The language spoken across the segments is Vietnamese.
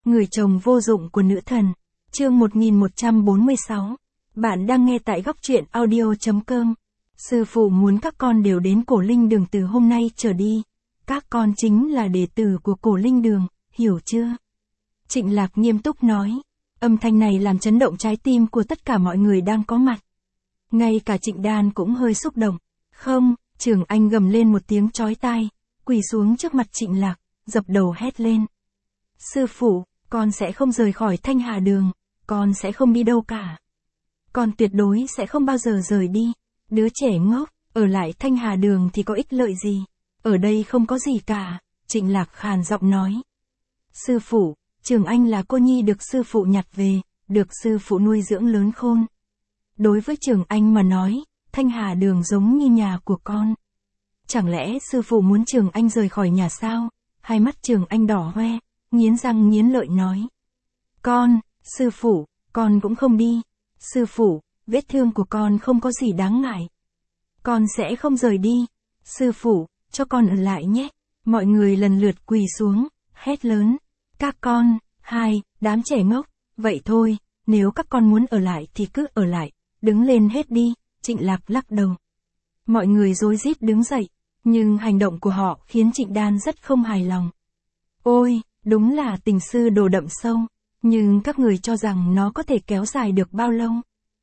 Người chồng vô dụng của nữ thần. Chương 1146. Bạn đang nghe tại góc truyện audio.com. Sư phụ muốn các con đều đến Cổ Linh Đường từ hôm nay trở đi. Các con chính là đệ tử của Cổ Linh Đường, hiểu chưa? Trịnh Lạc nghiêm túc nói. Âm thanh này làm chấn động trái tim của tất cả mọi người đang có mặt. Ngay cả Trịnh Đan cũng hơi xúc động. Không, Trường Anh gầm lên một tiếng chói tai, quỳ xuống trước mặt Trịnh Lạc, dập đầu hét lên. Sư phụ, con sẽ không rời khỏi Thanh Hà Đường, con sẽ không đi đâu cả. Con tuyệt đối sẽ không bao giờ rời đi. Đứa trẻ ngốc, ở lại Thanh Hà Đường thì có ích lợi gì? Ở đây không có gì cả, Trịnh Lạc khàn giọng nói. Sư phụ, Trường Anh là cô nhi được sư phụ nhặt về, được sư phụ nuôi dưỡng lớn khôn. Đối với Trường Anh mà nói, Thanh Hà Đường giống như nhà của con. Chẳng lẽ sư phụ muốn Trường Anh rời khỏi nhà sao? Hai mắt Trường Anh đỏ hoe, nghiến răng nghiến lợi nói. Sư phụ, con cũng không đi. Sư phụ, vết thương của con không có gì đáng ngại. Con sẽ không rời đi. Sư phụ, cho con ở lại nhé. Mọi người lần lượt quỳ xuống, hét lớn. Các con, đám trẻ ngốc, vậy thôi, nếu các con muốn ở lại thì cứ ở lại, đứng lên hết đi, Trịnh Lạc lắc đầu. Mọi người rối rít đứng dậy, nhưng hành động của họ khiến Trịnh Đan rất không hài lòng. Ôi, đúng là tình sư đồ đậm sâu, nhưng các người cho rằng nó có thể kéo dài được bao lâu?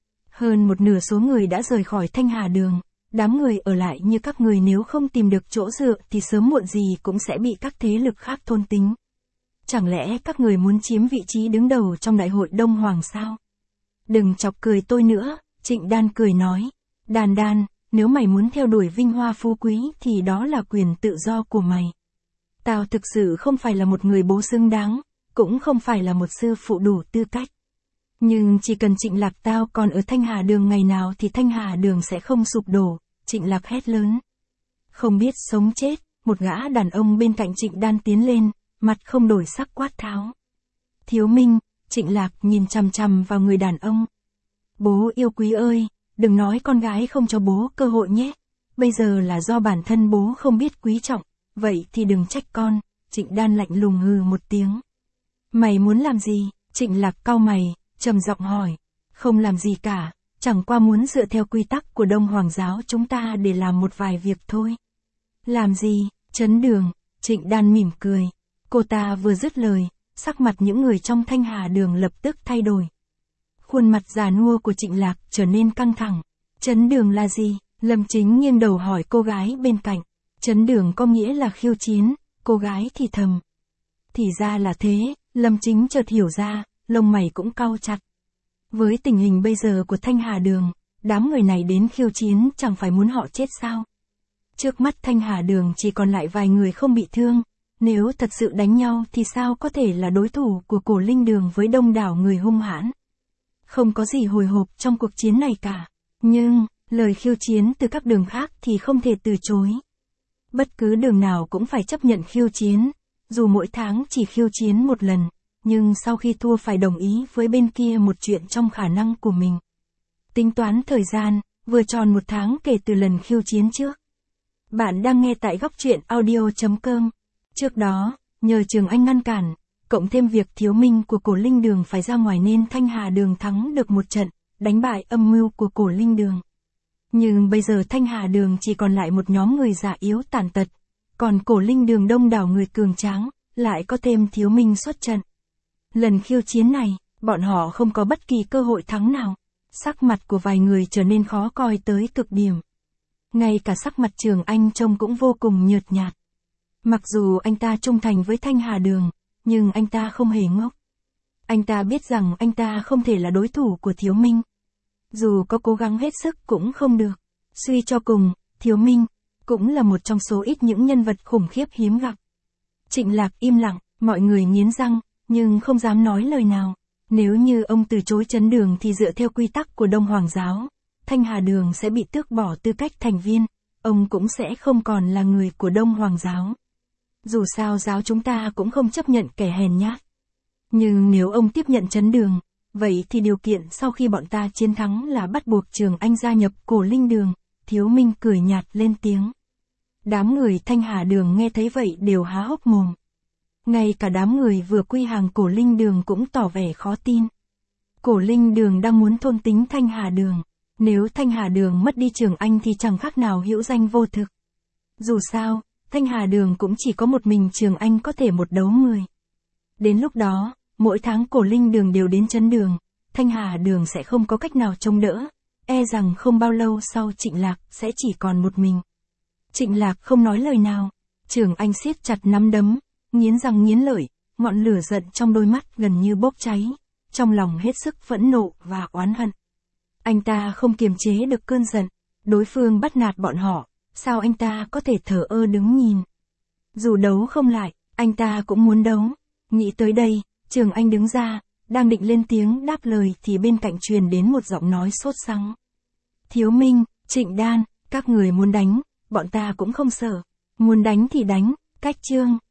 Hơn một nửa số người đã rời khỏi Thanh Hà Đường, đám người ở lại như các người nếu không tìm được chỗ dựa thì sớm muộn gì cũng sẽ bị các thế lực khác thôn tính. Chẳng lẽ các người muốn chiếm vị trí đứng đầu trong đại hội Đông Hoàng sao? Đừng chọc cười tôi nữa, Trịnh Đan cười nói. Đan, nếu mày muốn theo đuổi vinh hoa phú quý thì đó là quyền tự do của mày. Tao thực sự không phải là một người bố xứng đáng, cũng không phải là một sư phụ đủ tư cách. Nhưng chỉ cần Trịnh Lạc tao còn ở Thanh Hà Đường ngày nào thì Thanh Hà Đường sẽ không sụp đổ, Trịnh Lạc hét lớn. Không biết sống chết, một gã đàn ông bên cạnh Trịnh Đan tiến lên, mặt không đổi sắc quát tháo. Thiếu Minh, Trịnh Lạc nhìn chằm chằm vào người đàn ông. Bố yêu quý ơi, đừng nói con gái không cho bố cơ hội nhé. Bây giờ là do bản thân bố không biết quý trọng, vậy thì đừng trách con, Trịnh Đan lạnh lùng hừ một tiếng. Mày muốn làm gì? Trịnh Lạc cau mày, trầm giọng hỏi. Không làm gì cả, chẳng qua muốn dựa theo quy tắc của Đông Hoàng giáo chúng ta để làm một vài việc thôi. Làm gì? Trấn Đường, Trịnh Đan mỉm cười. Cô ta vừa dứt lời, sắc mặt những người trong Thanh Hà Đường lập tức thay đổi. Khuôn mặt già nua của Trịnh Lạc trở nên căng thẳng. Trấn Đường là gì? Lâm Chính nghiêng đầu hỏi cô gái bên cạnh. Trấn Đường có nghĩa là khiêu chiến, cô gái thì thầm. Thì ra là thế, Lâm Chính chợt hiểu ra, lông mày cũng cau chặt. Với tình hình bây giờ của Thanh Hà Đường, đám người này đến khiêu chiến chẳng phải muốn họ chết sao? Trước mắt Thanh Hà Đường chỉ còn lại vài người không bị thương, nếu thật sự đánh nhau thì sao có thể là đối thủ của Cổ Linh Đường với đông đảo người hung hãn? Không có gì hồi hộp trong cuộc chiến này cả, nhưng, lời khiêu chiến từ các đường khác thì không thể từ chối. Bất cứ đường nào cũng phải chấp nhận khiêu chiến, dù mỗi tháng chỉ khiêu chiến một lần, nhưng sau khi thua phải đồng ý với bên kia một chuyện trong khả năng của mình. Tính toán thời gian, vừa tròn một tháng kể từ lần khiêu chiến trước. Bạn đang nghe tại góc truyện audio.com. Trước đó, nhờ Trường Anh ngăn cản, cộng thêm việc Thiếu Minh của Cổ Linh Đường phải ra ngoài nên Thanh Hà Đường thắng được một trận, đánh bại âm mưu của Cổ Linh Đường. Nhưng bây giờ Thanh Hà Đường chỉ còn lại một nhóm người già yếu tàn tật, còn Cổ Linh Đường đông đảo người cường tráng, lại có thêm Thiếu Minh xuất trận. Lần khiêu chiến này, bọn họ không có bất kỳ cơ hội thắng nào. Sắc mặt của vài người trở nên khó coi tới cực điểm. Ngay cả sắc mặt Trường Anh trông cũng vô cùng nhợt nhạt. Mặc dù anh ta trung thành với Thanh Hà Đường, nhưng anh ta không hề ngốc. Anh ta biết rằng anh ta không thể là đối thủ của Thiếu Minh. Dù có cố gắng hết sức cũng không được. Suy cho cùng, Thiếu Minh cũng là một trong số ít những nhân vật khủng khiếp hiếm gặp. Trịnh Lạc im lặng, mọi người nghiến răng, nhưng không dám nói lời nào. Nếu như ông từ chối Trấn Đường thì dựa theo quy tắc của Đông Hoàng giáo, Thanh Hà Đường sẽ bị tước bỏ tư cách thành viên, ông cũng sẽ không còn là người của Đông Hoàng giáo. Dù sao giáo chúng ta cũng không chấp nhận kẻ hèn nhát. Nhưng nếu ông tiếp nhận Trấn Đường, vậy thì điều kiện sau khi bọn ta chiến thắng là bắt buộc Trường Anh gia nhập Cổ Linh Đường, Thiếu Minh cười nhạt lên tiếng. Đám người Thanh Hà Đường nghe thấy vậy đều há hốc mồm. Ngay cả đám người vừa quy hàng Cổ Linh Đường cũng tỏ vẻ khó tin. Cổ Linh Đường đang muốn thôn tính Thanh Hà Đường. Nếu Thanh Hà Đường mất đi Trường Anh thì chẳng khác nào hữu danh vô thực. Dù sao, Thanh Hà Đường cũng chỉ có một mình Trường Anh có thể một đấu 10. Đến lúc đó, mỗi tháng Cổ Linh Đường đều đến chấn đường, Thanh Hà Đường sẽ không có cách nào chống đỡ, e rằng không bao lâu sau Trịnh Lạc sẽ chỉ còn một mình. Trịnh Lạc không nói lời nào, Trường Anh siết chặt nắm đấm, nghiến răng nghiến lợi, ngọn lửa giận trong đôi mắt gần như bốc cháy, trong lòng hết sức phẫn nộ và oán hận. Anh ta không kiềm chế được cơn giận, đối phương bắt nạt bọn họ, sao anh ta có thể thờ ơ đứng nhìn. Dù đấu không lại, anh ta cũng muốn đấu. Nghĩ tới đây, Trường Anh đứng ra, đang định lên tiếng đáp lời thì bên cạnh truyền đến một giọng nói sốt sắng. Thiếu Minh, Trịnh Đan, các người muốn đánh, bọn ta cũng không sợ. Muốn đánh thì đánh, cách chương.